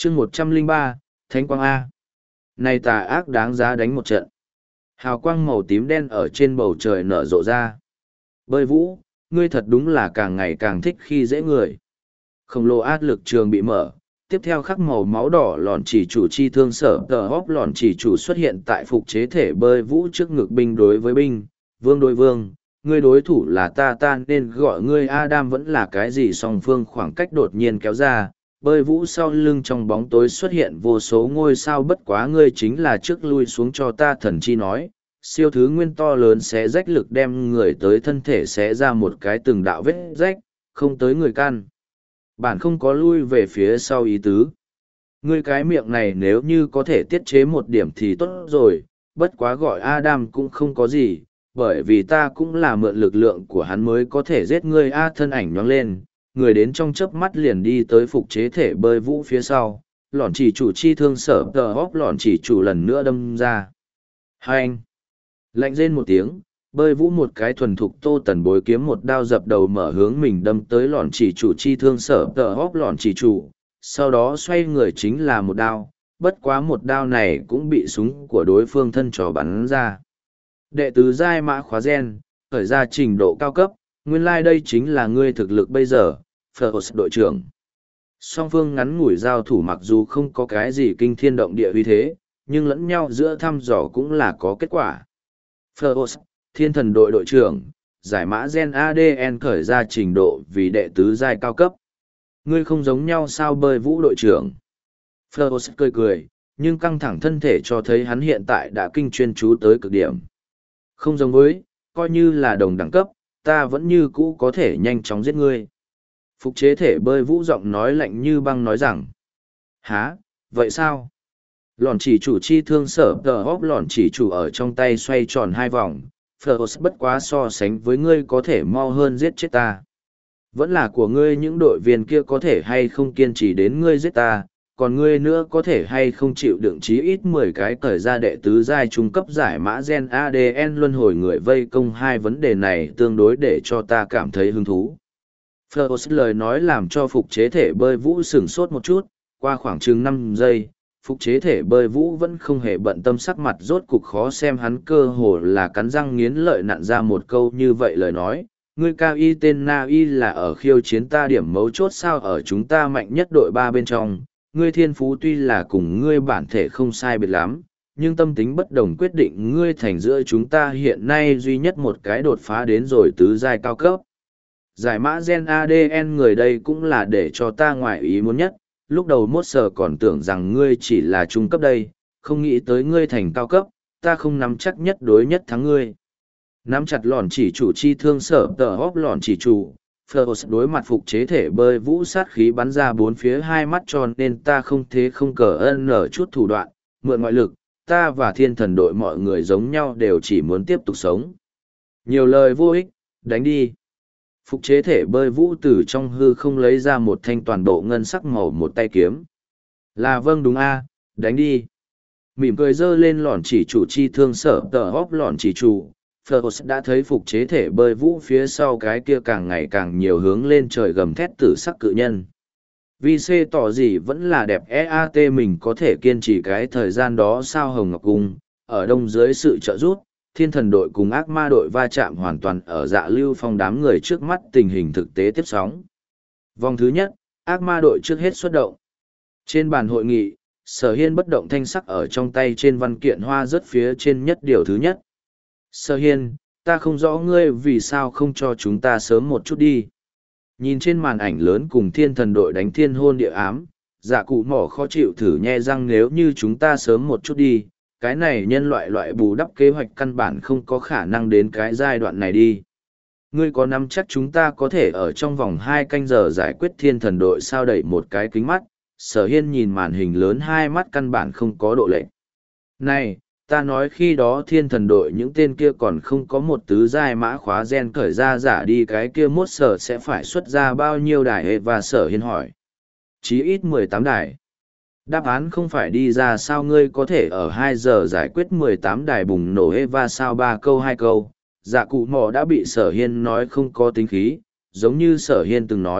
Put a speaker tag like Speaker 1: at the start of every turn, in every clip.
Speaker 1: chương 103, Thánh Quang A. Này tà ác đáng giá đánh một trận. Hào quang màu tím đen ở trên bầu trời nở rộ ra. Bơi vũ, ngươi thật đúng là càng ngày càng thích khi dễ người. Khổng lồ áp lực trường bị mở. Tiếp theo khắc màu máu đỏ lòn chỉ chủ chi thương sở tờ hóp lòn chỉ chủ xuất hiện tại phục chế thể bơi vũ trước ngực binh đối với binh, vương đối vương. Ngươi đối thủ là ta nên gọi ngươi Adam vẫn là cái gì song phương khoảng cách đột nhiên kéo ra. Bơi vũ sau lưng trong bóng tối xuất hiện vô số ngôi sao bất quá ngươi chính là trước lui xuống cho ta thần chi nói. Siêu thứ nguyên to lớn sẽ rách lực đem người tới thân thể sẽ ra một cái từng đạo vết rách, không tới người căn. Bạn không có lui về phía sau ý tứ. Ngươi cái miệng này nếu như có thể tiết chế một điểm thì tốt rồi, bất quá gọi Adam cũng không có gì, bởi vì ta cũng là mượn lực lượng của hắn mới có thể giết ngươi. Thân ảnh nhoáng lên, người đến trong chớp mắt liền đi tới phục chế thể bơi vũ phía sau, lọn chỉ chủ chi thương sở tờ hóp lọn chỉ chủ lần nữa đâm ra. Hai anh! Lạnh rên một tiếng, bơi vũ một cái thuần thục tô tần bối kiếm một đao dập đầu mở hướng mình đâm tới lọn chỉ chủ chi thương sở tờ hóp lọn chỉ chủ, sau đó xoay người chính là một đao, bất quá một đao này cũng bị súng của đối phương thân trò bắn ra. Đệ tứ giai mã khóa gen, khởi ra trình độ cao cấp, nguyên lai đây chính là ngươi thực lực bây giờ, Phlos đội trưởng. Song phương ngắn ngủi giao thủ mặc dù không có cái gì kinh thiên động địa uy thế, nhưng lẫn nhau giữa thăm dò cũng là có kết quả. Phlos, thiên thần đội đội trưởng, giải mã gen ADN khởi ra trình độ vì đệ tứ giai cao cấp. Ngươi không giống nhau sao bơi vũ đội trưởng. Phlos cười cười, nhưng căng thẳng thân thể cho thấy hắn hiện tại đã kinh chuyên chú tới cực điểm. Không giống với, coi như là đồng đẳng cấp, ta vẫn như cũ có thể nhanh chóng giết ngươi. Phục chế thể bơi vũ giọng nói lạnh như băng nói rằng. Hả, vậy sao? Lòn chỉ chủ chi thương sở tờ hóp lòn chỉ chủ ở trong tay xoay tròn hai vòng. Phlos bất quá so sánh với ngươi có thể mau hơn giết chết ta. Vẫn là của ngươi những đội viên kia có thể hay không kiên trì đến ngươi giết ta, còn ngươi nữa có thể hay không chịu đựng chí ít 10 cái cởi ra đệ tứ giai trung cấp giải mã gen ADN luân hồi người vây công. Hai vấn đề này tương đối để cho ta cảm thấy hứng thú. Phlos lời nói làm cho phục chế thể bơi vũ sửng sốt một chút, qua khoảng chừng 5 giây, phục chế thể bơi vũ vẫn không hề bận tâm, sắc mặt rốt cục khó xem, hắn cơ hồ là cắn răng nghiến lợi nặn ra một câu như vậy lời nói. Ngươi cao y tên na y là ở khiêu chiến ta điểm mấu chốt sao? Ở chúng ta mạnh nhất đội 3 bên trong, ngươi thiên phú tuy là cùng ngươi bản thể không sai biệt lắm, nhưng tâm tính bất đồng quyết định ngươi thành giữa chúng ta hiện nay duy nhất một cái đột phá đến rồi tứ giai cao cấp. Giải mã gen ADN người đây cũng là để cho ta ngoại ý muốn nhất, lúc đầu mốt sở còn tưởng rằng ngươi chỉ là trung cấp đây, không nghĩ tới ngươi thành cao cấp, ta không nắm chắc nhất đối nhất thắng ngươi. Nắm chặt lòn chỉ chủ chi thương sở tờ hóp lòn chỉ chủ, Phlos đối mặt phục chế thể bơi vũ sát khí bắn ra bốn phía hai mắt, cho nên ta không thế không cờ ân nở chút thủ đoạn, mượn ngoại lực, ta và thiên thần đội mọi người giống nhau đều chỉ muốn tiếp tục sống. Nhiều lời vô ích, đánh đi. Phục chế thể bơi vũ từ trong hư không lấy ra một thanh toàn bộ ngân sắc màu một tay kiếm. Là vâng đúng a, đánh đi. Mỉm cười dơ lên lòn chỉ chủ chi thương sở tờ hóp lòn chỉ chủ. Phlos đã thấy phục chế thể bơi vũ phía sau cái kia càng ngày càng nhiều hướng lên trời gầm thét tử sắc cự nhân. Vì C tỏ gì vẫn là đẹp EAT, mình có thể kiên trì cái thời gian đó sao? Hồng Ngọc Cung, ở đông dưới sự trợ giúp, thiên thần đội cùng ác ma đội va chạm hoàn toàn ở Dạ Lưu Phong đám người trước mắt, tình hình thực tế tiếp sóng. Vòng thứ nhất, ác ma đội trước hết xuất động. Trên bàn hội nghị, Sở Hiên bất động thanh sắc ở trong tay trên văn kiện hoa rớt phía trên nhất điều thứ nhất. Sở Hiên, ta không rõ ngươi vì sao không cho chúng ta sớm một chút đi. Nhìn trên màn ảnh lớn cùng thiên thần đội đánh thiên hôn địa ám, Dạ Cụ Mỏ khó chịu thử nhe răng, nếu như chúng ta sớm một chút đi, cái này nhân loại bù đắp kế hoạch căn bản không có khả năng đến cái giai đoạn này đi. Ngươi có nắm chắc chúng ta có thể ở trong vòng 2 canh giờ giải quyết thiên thần đội sao? Đẩy một cái kính mắt, Sở Hiên nhìn màn hình lớn, hai mắt căn bản không có độ lệch. Này, ta nói khi đó thiên thần đội những tên kia còn không có một tứ giai mã khóa gen cởi ra giả đi, cái kia mốt sở sẽ phải xuất ra bao nhiêu đài? Và Sở Hiên hỏi. Chí ít 18 đài. Đáp án không phải đi ra sao? Ngươi có thể ở 2 giờ giải quyết 18 đài bùng nổ Eva sao? 3 câu 2 câu. Dạ Cụ Mỏ đã bị Sở Hiên nói không có tính khí, giống như Sở Hiên từng nói,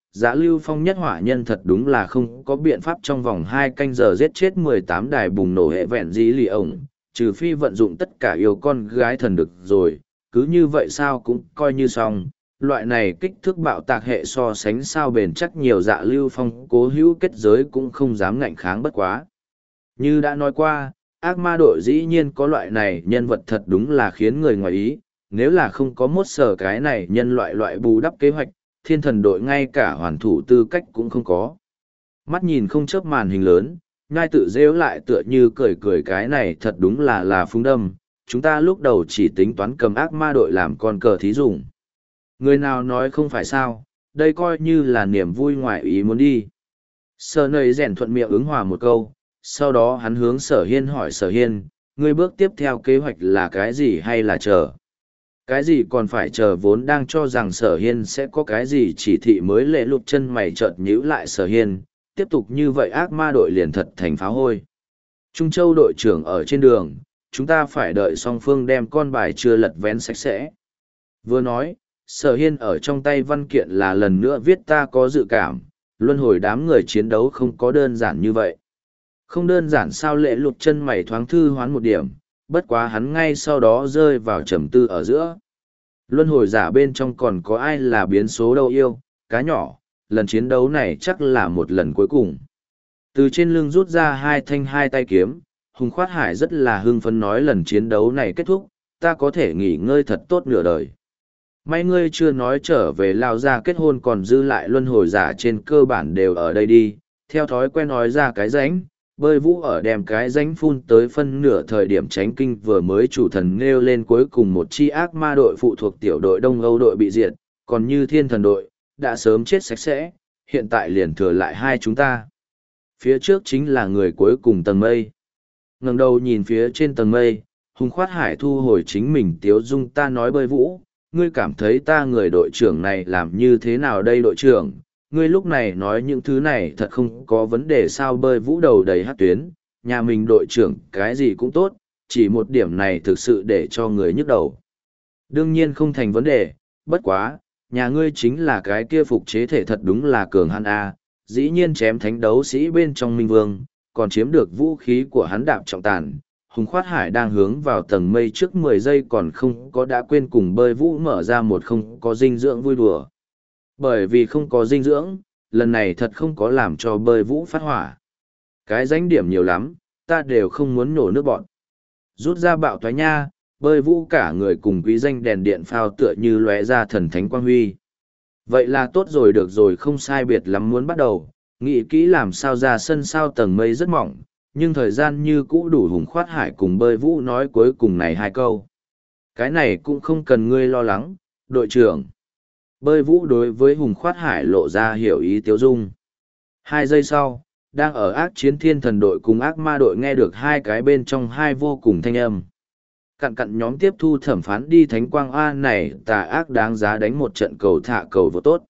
Speaker 1: Dạ Lưu Phong nhất hỏa nhân thật đúng là không có biện pháp trong vòng 2 canh giờ giết chết 18 đài bùng nổ hệ vẹn dí lì ổng, trừ phi vận dụng tất cả yêu con gái thần được rồi, cứ như vậy sao cũng coi như xong. Loại này kích thước bạo tạc hệ so sánh sao bền chắc nhiều. Dạ Lưu Phong cố hữu kết giới cũng không dám ngạnh kháng bất quá. Như đã nói qua, ác ma đội dĩ nhiên có loại này nhân vật thật đúng là khiến người ngoài ý, nếu là không có mốt sở cái này nhân loại bù đắp kế hoạch, thiên thần đội ngay cả hoàn thủ tư cách cũng không có. Mắt nhìn không chớp màn hình lớn, ngai tự rêu lại tựa như cười cười cái này thật đúng là phúng đâm, chúng ta lúc đầu chỉ tính toán cầm ác ma đội làm con cờ thí dụng. Người nào nói không phải sao, đây coi như là niềm vui ngoài ý muốn đi. Sở nầy rèn thuận miệng ứng hòa một câu, sau đó hắn hướng Sở Hiên hỏi Sở Hiên, ngươi bước tiếp theo kế hoạch là cái gì hay là chờ? Cái gì còn phải chờ, vốn đang cho rằng Sở Hiên sẽ có cái gì chỉ thị mới lệ lục chân mày chợt nhíu lại Sở Hiên, tiếp tục như vậy ác ma đội liền thật thành phá hôi. Trung Châu đội trưởng ở trên đường, chúng ta phải đợi song phương đem con bài chưa lật vén sạch sẽ. Vừa nói, Sở Hiên ở trong tay văn kiện là lần nữa viết ta có dự cảm, luân hồi đám người chiến đấu không có đơn giản như vậy. Không đơn giản sao, lệ lục chân mày thoáng thư hoán một điểm, bất quá hắn ngay sau đó rơi vào trầm tư ở giữa. Luân hồi giả bên trong còn có ai là biến số đâu yêu, cá nhỏ, lần chiến đấu này chắc là một lần cuối cùng. Từ trên lưng rút ra 2 thanh 2 tay kiếm, Hùng Khoát Hải rất là hưng phấn nói lần chiến đấu này kết thúc, ta có thể nghỉ ngơi thật tốt nửa đời. May ngươi chưa nói trở về lao ra kết hôn, còn dư lại luân hồi giả trên cơ bản đều ở đây đi, theo thói quen nói ra cái ránh. Bơi Vũ ở đem cái ránh phun tới phân nửa thời điểm tránh kinh vừa mới chủ thần nêu lên cuối cùng một chi ác ma đội phụ thuộc tiểu đội Đông Âu đội bị diệt, còn như thiên thần đội, đã sớm chết sạch sẽ, hiện tại liền thừa lại 2 chúng ta. Phía trước chính là người cuối cùng tầng mây. Ngẩng đầu nhìn phía trên tầng mây, Hùng Khoát Hải thu hồi chính mình tiếu dung, ta nói Bơi Vũ, ngươi cảm thấy ta người đội trưởng này làm như thế nào đây đội trưởng? Ngươi lúc này nói những thứ này thật không có vấn đề sao? Bơi Vũ đầu đầy hát tuyến, nhà mình đội trưởng cái gì cũng tốt, chỉ một điểm này thực sự để cho người nhức đầu. Đương nhiên không thành vấn đề, bất quá, nhà ngươi chính là cái kia phục chế thể thật đúng là cường hắn a, dĩ nhiên chém thánh đấu sĩ bên trong Minh Vương, còn chiếm được vũ khí của hắn đạp trọng tàn. Hùng Khoát Hải đang hướng vào tầng mây trước 10 giây còn không có đã quên cùng Bơi Vũ mở ra một không có dinh dưỡng vui đùa. Bởi vì không có dinh dưỡng, lần này thật không có làm cho Bơi Vũ phát hỏa. Cái danh điểm nhiều lắm, ta đều không muốn nổ nước bọn. Rút ra bạo toái nha, Bơi Vũ cả người cùng quý danh đèn điện phao tựa như lóe ra thần thánh quang huy. Vậy là tốt rồi, được rồi, không sai biệt lắm, muốn bắt đầu, nghĩ kỹ làm sao ra sân. Sao tầng mây rất mỏng, nhưng thời gian như cũ đủ Hùng Khoát Hải cùng Bơi Vũ nói cuối cùng này 2 câu. Cái này cũng không cần ngươi lo lắng, đội trưởng. Bơi Vũ đối với Hùng Khoát Hải lộ ra hiểu ý tiếu dung. 2 giây sau, đang ở ác chiến thiên thần đội cùng ác ma đội nghe được 2 cái bên trong 2 vô cùng thanh âm. Cặn nhóm tiếp thu thẩm phán đi, thánh quang A này tà ác đáng giá đánh một trận cầu thả cầu vô tốt.